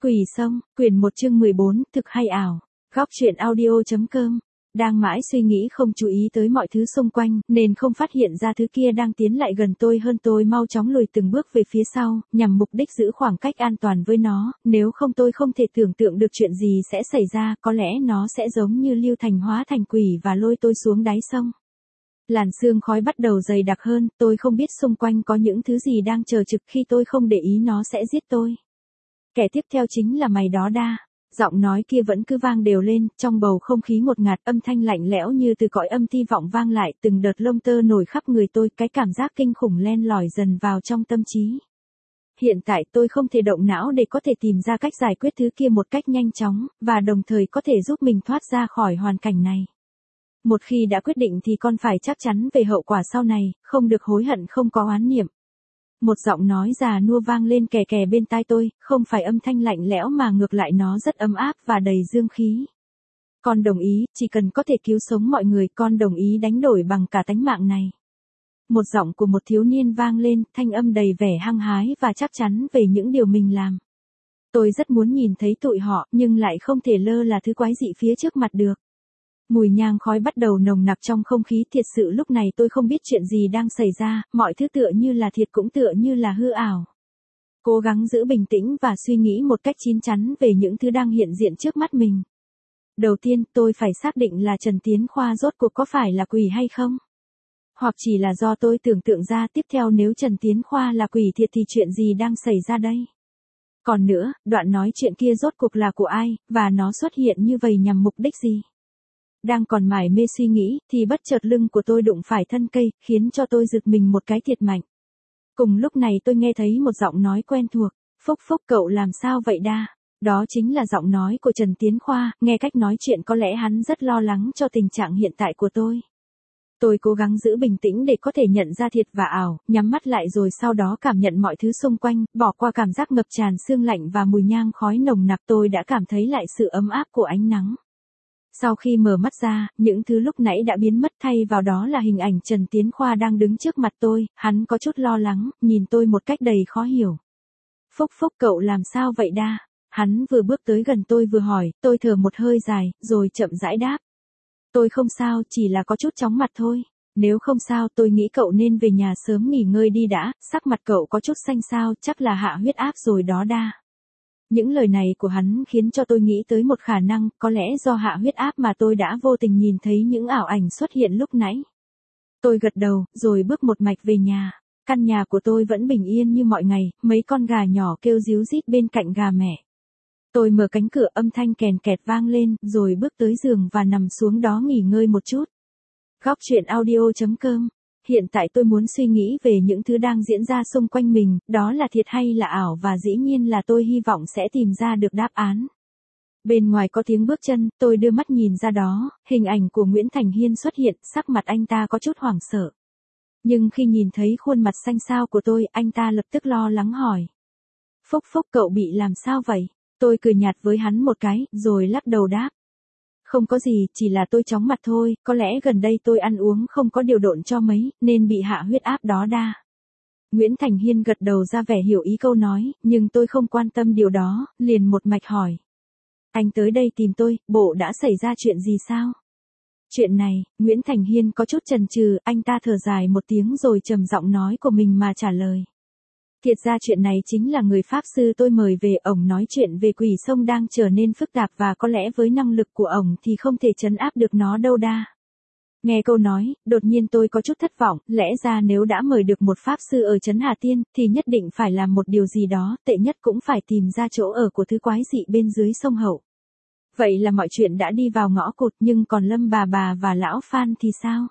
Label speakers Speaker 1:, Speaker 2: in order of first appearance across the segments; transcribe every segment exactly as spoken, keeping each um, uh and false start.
Speaker 1: Quỷ Sông, quyển một chương mười bốn, thực hay ảo. Góc truyện audio.com. Đang mãi suy nghĩ không chú ý tới mọi thứ xung quanh, nên không phát hiện ra thứ kia đang tiến lại gần tôi hơn. Tôi mau chóng lùi từng bước về phía sau, nhằm mục đích giữ khoảng cách an toàn với nó, nếu không tôi không thể tưởng tượng được chuyện gì sẽ xảy ra, có lẽ nó sẽ giống như Lưu Thành hóa thành quỷ và lôi tôi xuống đáy sông. Làn sương khói bắt đầu dày đặc hơn, tôi không biết xung quanh có những thứ gì đang chờ trực khi tôi không để ý nó sẽ giết tôi. Kẻ tiếp theo chính là mày đó đa. Giọng nói kia vẫn cứ vang đều lên, trong bầu không khí ngột ngạt, âm thanh lạnh lẽo như từ cõi âm ti vọng vang lại, từng đợt lông tơ nổi khắp người tôi, cái cảm giác kinh khủng len lỏi dần vào trong tâm trí. Hiện tại tôi không thể động não để có thể tìm ra cách giải quyết thứ kia một cách nhanh chóng, và đồng thời có thể giúp mình thoát ra khỏi hoàn cảnh này. Một khi đã quyết định thì con phải chắc chắn về hậu quả sau này, không được hối hận, không có oán niệm. Một giọng nói già nua vang lên kè kè bên tai tôi, không phải âm thanh lạnh lẽo mà ngược lại nó rất ấm áp và đầy dương khí. Con đồng ý, chỉ cần có thể cứu sống mọi người, con đồng ý đánh đổi bằng cả tánh mạng này. Một giọng của một thiếu niên vang lên, thanh âm đầy vẻ hăng hái và chắc chắn về những điều mình làm. Tôi rất muốn nhìn thấy tụi họ, nhưng lại không thể lơ là thứ quái dị phía trước mặt được. Mùi nhang khói bắt đầu nồng nặc trong không khí, thiệt sự lúc này tôi không biết chuyện gì đang xảy ra, mọi thứ tựa như là thiệt cũng tựa như là hư ảo. Cố gắng giữ bình tĩnh và suy nghĩ một cách chín chắn về những thứ đang hiện diện trước mắt mình. Đầu tiên, tôi phải xác định là Trần Tiến Khoa rốt cuộc có phải là quỷ hay không? Hoặc chỉ là do tôi tưởng tượng ra. Tiếp theo, nếu Trần Tiến Khoa là quỷ thiệt thì chuyện gì đang xảy ra đây? Còn nữa, đoạn nói chuyện kia rốt cuộc là của ai, và nó xuất hiện như vậy nhằm mục đích gì? Đang còn mải mê suy nghĩ, thì bất chợt lưng của tôi đụng phải thân cây, khiến cho tôi giật mình một cái thiệt mạnh. Cùng lúc này tôi nghe thấy một giọng nói quen thuộc, Phúc Phúc cậu làm sao vậy đa? Đó chính là giọng nói của Trần Tiến Khoa, nghe cách nói chuyện có lẽ hắn rất lo lắng cho tình trạng hiện tại của tôi. Tôi cố gắng giữ bình tĩnh để có thể nhận ra thiệt và ảo, nhắm mắt lại rồi sau đó cảm nhận mọi thứ xung quanh, bỏ qua cảm giác ngập tràn sương lạnh và mùi nhang khói nồng nặc, tôi đã cảm thấy lại sự ấm áp của ánh nắng. Sau khi mở mắt ra, những thứ lúc nãy đã biến mất, thay vào đó là hình ảnh Trần Tiến Khoa đang đứng trước mặt tôi, hắn có chút lo lắng, nhìn tôi một cách đầy khó hiểu. Phúc Phúc cậu làm sao vậy đa? Hắn vừa bước tới gần tôi vừa hỏi, tôi thở một hơi dài, rồi chậm rãi đáp. Tôi không sao, chỉ là có chút chóng mặt thôi. Nếu không sao, tôi nghĩ cậu nên về nhà sớm nghỉ ngơi đi đã, sắc mặt cậu có chút xanh xao, chắc là hạ huyết áp rồi đó đa. Những lời này của hắn khiến cho tôi nghĩ tới một khả năng, có lẽ do hạ huyết áp mà tôi đã vô tình nhìn thấy những ảo ảnh xuất hiện lúc nãy. Tôi gật đầu, rồi bước một mạch về nhà. Căn nhà của tôi vẫn bình yên như mọi ngày, mấy con gà nhỏ kêu ríu rít bên cạnh gà mẹ. Tôi mở cánh cửa, âm thanh kèn kẹt vang lên, rồi bước tới giường và nằm xuống đó nghỉ ngơi một chút. Góc truyện audio.com. Hiện tại tôi muốn suy nghĩ về những thứ đang diễn ra xung quanh mình, đó là thiệt hay là ảo, và dĩ nhiên là tôi hy vọng sẽ tìm ra được đáp án. Bên ngoài có tiếng bước chân, tôi đưa mắt nhìn ra đó, hình ảnh của Nguyễn Thành Hiên xuất hiện, sắc mặt anh ta có chút hoảng sợ. Nhưng khi nhìn thấy khuôn mặt xanh xao của tôi, anh ta lập tức lo lắng hỏi. Phúc Phúc cậu bị làm sao vậy? Tôi cười nhạt với hắn một cái, rồi lắc đầu đáp. Không có gì, chỉ là tôi chóng mặt thôi, có lẽ gần đây tôi ăn uống không có điều độn cho mấy, nên bị hạ huyết áp đó đa. Nguyễn Thành Hiên gật đầu ra vẻ hiểu ý câu nói, nhưng tôi không quan tâm điều đó, liền một mạch hỏi. Anh tới đây tìm tôi, bộ đã xảy ra chuyện gì sao? Chuyện này, Nguyễn Thành Hiên có chút chần chừ, anh ta thở dài một tiếng rồi trầm giọng nói của mình mà trả lời. Thiệt ra chuyện này chính là người pháp sư tôi mời về, ổng nói chuyện về Quỷ Sông đang trở nên phức tạp và có lẽ với năng lực của ổng thì không thể trấn áp được nó đâu đa. Nghe câu nói, đột nhiên tôi có chút thất vọng, lẽ ra nếu đã mời được một pháp sư ở trấn Hà Tiên thì nhất định phải làm một điều gì đó, tệ nhất cũng phải tìm ra chỗ ở của thứ quái dị bên dưới sông Hậu. Vậy là mọi chuyện đã đi vào ngõ cụt, nhưng còn Lâm bà bà và lão Phan thì sao?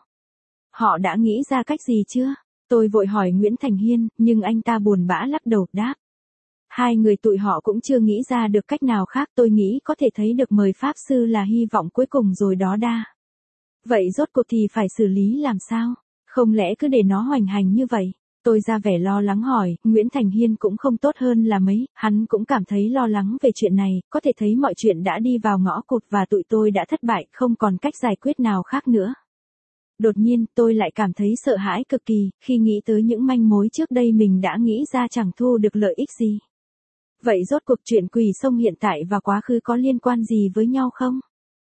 Speaker 1: Họ đã nghĩ ra cách gì chưa? Tôi vội hỏi Nguyễn Thành Hiên, nhưng anh ta buồn bã lắc đầu đáp. Hai người tụi họ cũng chưa nghĩ ra được cách nào khác, tôi nghĩ có thể thấy được mời pháp sư là hy vọng cuối cùng rồi đó đa. Vậy rốt cuộc thì phải xử lý làm sao? Không lẽ cứ để nó hoành hành như vậy? Tôi ra vẻ lo lắng hỏi, Nguyễn Thành Hiên cũng không tốt hơn là mấy, hắn cũng cảm thấy lo lắng về chuyện này, có thể thấy mọi chuyện đã đi vào ngõ cụt và tụi tôi đã thất bại, không còn cách giải quyết nào khác nữa. Đột nhiên, tôi lại cảm thấy sợ hãi cực kỳ, khi nghĩ tới những manh mối trước đây mình đã nghĩ ra chẳng thu được lợi ích gì. Vậy rốt cuộc chuyện Quỷ Sông hiện tại và quá khứ có liên quan gì với nhau không?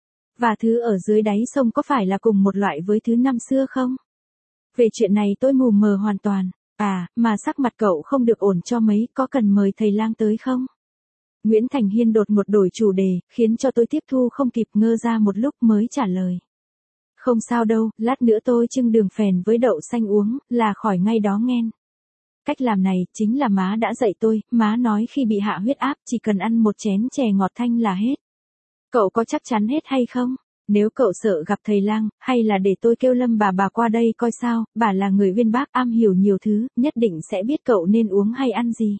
Speaker 1: Và thứ ở dưới đáy sông có phải là cùng một loại với thứ năm xưa không? Về chuyện này tôi mù mờ hoàn toàn. À, mà sắc mặt cậu không được ổn cho mấy, có cần mời thầy lang tới không? Nguyễn Thành Hiên đột ngột đổi chủ đề, khiến cho tôi tiếp thu không kịp, ngơ ra một lúc mới trả lời. Không sao đâu, lát nữa tôi trưng đường phèn với đậu xanh uống, là khỏi ngay đó nghen. Cách làm này chính là má đã dạy tôi, má nói khi bị hạ huyết áp chỉ cần ăn một chén chè ngọt thanh là hết. Cậu có chắc chắn hết hay không? Nếu cậu sợ gặp thầy lang, hay là để tôi kêu Lâm bà bà qua đây coi sao, bà là người uyên bác am hiểu nhiều thứ, nhất định sẽ biết cậu nên uống hay ăn gì.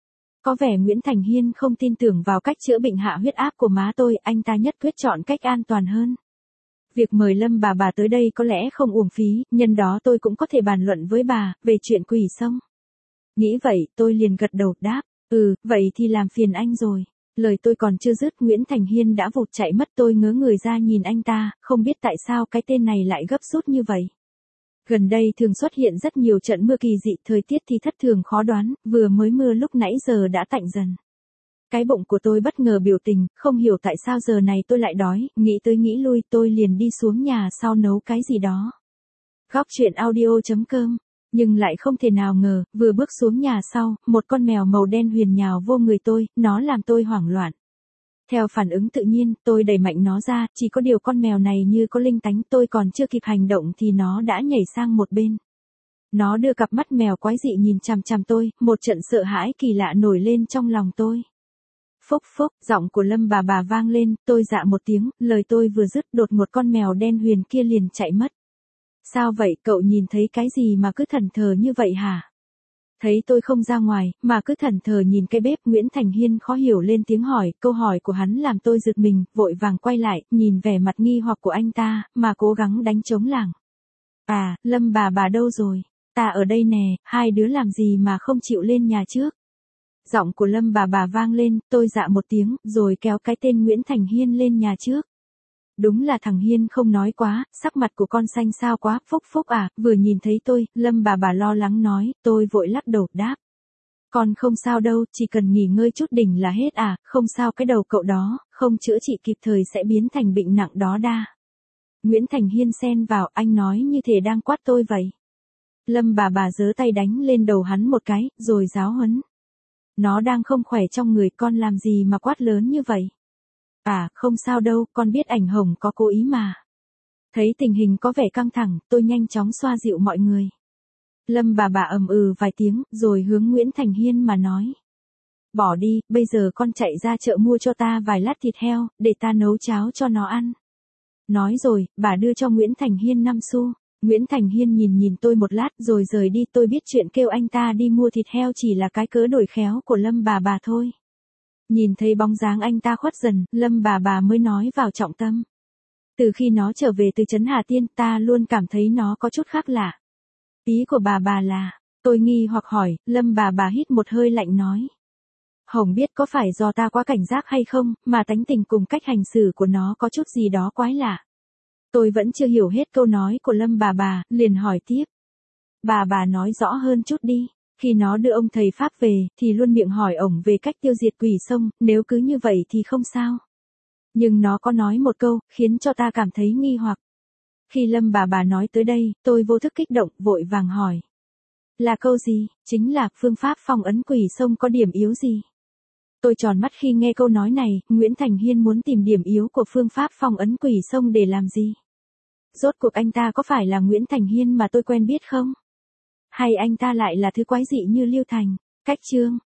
Speaker 1: Có vẻ Nguyễn Thành Hiên không tin tưởng vào cách chữa bệnh hạ huyết áp của má tôi, anh ta nhất quyết chọn cách an toàn hơn. Việc mời Lâm bà bà tới đây có lẽ không uổng phí, nhân đó tôi cũng có thể bàn luận với bà, về chuyện Quỷ Sông. Nghĩ vậy, tôi liền gật đầu đáp, ừ, vậy thì làm phiền anh rồi. Lời tôi còn chưa dứt, Nguyễn Thành Hiên đã vụt chạy mất, tôi ngớ người ra nhìn anh ta, không biết tại sao cái tên này lại gấp rút như vậy. Gần đây thường xuất hiện rất nhiều trận mưa kỳ dị, thời tiết thì thất thường khó đoán, vừa mới mưa lúc nãy giờ đã tạnh dần. Cái bụng của tôi bất ngờ biểu tình, không hiểu tại sao giờ này tôi lại đói, nghĩ tới nghĩ lui tôi liền đi xuống nhà sau nấu cái gì đó. Góc truyện audio chấm com. Nhưng lại không thể nào ngờ, vừa bước xuống nhà sau, một con mèo màu đen huyền nhào vô người tôi, nó làm tôi hoảng loạn. Theo phản ứng tự nhiên, tôi đẩy mạnh nó ra, chỉ có điều con mèo này như có linh tánh, tôi còn chưa kịp hành động thì nó đã nhảy sang một bên. Nó đưa cặp mắt mèo quái dị nhìn chằm chằm tôi, một trận sợ hãi kỳ lạ nổi lên trong lòng tôi. Phúc phúc, giọng của Lâm bà bà vang lên, tôi dạ một tiếng, lời tôi vừa dứt đột ngột con mèo đen huyền kia liền chạy mất. Sao vậy, cậu nhìn thấy cái gì mà cứ thẫn thờ như vậy hả? Thấy tôi không ra ngoài, mà cứ thẫn thờ nhìn cái bếp, Nguyễn Thành Hiên khó hiểu lên tiếng hỏi, câu hỏi của hắn làm tôi giật mình, vội vàng quay lại, nhìn vẻ mặt nghi hoặc của anh ta, mà cố gắng đánh trống lảng. À, Lâm bà bà đâu rồi? Ta ở đây nè, hai đứa làm gì mà không chịu lên nhà trước? Giọng của Lâm bà bà vang lên, tôi dạ một tiếng, rồi kéo cái tên Nguyễn Thành Hiên lên nhà trước. Đúng là thằng Hiên không nói quá, sắc mặt của con xanh xao quá, Phúc Phúc à, vừa nhìn thấy tôi, Lâm bà bà lo lắng nói, tôi vội lắc đầu đáp. Con không sao đâu, chỉ cần nghỉ ngơi chút đỉnh là hết à, không sao, cái đầu cậu đó, không chữa trị kịp thời sẽ biến thành bệnh nặng đó đa. Nguyễn Thành Hiên xen vào, anh nói như thể đang quát tôi vậy. Lâm bà bà giơ tay đánh lên đầu hắn một cái, rồi giáo huấn. Nó đang không khỏe trong người, con làm gì mà quát lớn như vậy? À, không sao đâu, con biết ảnh Hồng có cố ý mà. Thấy tình hình có vẻ căng thẳng, tôi nhanh chóng xoa dịu mọi người. Lâm bà bà ầm ừ vài tiếng, rồi hướng Nguyễn Thành Hiên mà nói. Bỏ đi, bây giờ con chạy ra chợ mua cho ta vài lát thịt heo, để ta nấu cháo cho nó ăn. Nói rồi, bà đưa cho Nguyễn Thành Hiên năm xu. Nguyễn Thành Hiên nhìn nhìn tôi một lát rồi rời đi, tôi biết chuyện kêu anh ta đi mua thịt heo chỉ là cái cớ đổi khéo của Lâm bà bà thôi. Nhìn thấy bóng dáng anh ta khuất dần, Lâm bà bà mới nói vào trọng tâm. Từ khi nó trở về từ trấn Hà Tiên, ta luôn cảm thấy nó có chút khác lạ. Ý của bà bà là, tôi nghi hoặc hỏi, Lâm bà bà hít một hơi lạnh nói. Hồng biết có phải do ta quá cảnh giác hay không, mà tánh tình cùng cách hành xử của nó có chút gì đó quái lạ. Tôi vẫn chưa hiểu hết câu nói của Lâm bà bà, liền hỏi tiếp. Bà bà nói rõ hơn chút đi. Khi nó đưa ông thầy Pháp về, thì luôn miệng hỏi ổng về cách tiêu diệt Quỷ Sông, nếu cứ như vậy thì không sao. Nhưng nó có nói một câu, khiến cho ta cảm thấy nghi hoặc. Khi Lâm bà bà nói tới đây, tôi vô thức kích động, vội vàng hỏi. Là câu gì? Chính là phương pháp phong ấn Quỷ Sông có điểm yếu gì? Tôi tròn mắt khi nghe câu nói này, Nguyễn Thành Hiên muốn tìm điểm yếu của phương pháp phong ấn Quỷ Sông để làm gì? Rốt cuộc anh ta có phải là Nguyễn Thành Hiên mà tôi quen biết không? Hay anh ta lại là thứ quái dị như Lưu Thành? Cách chương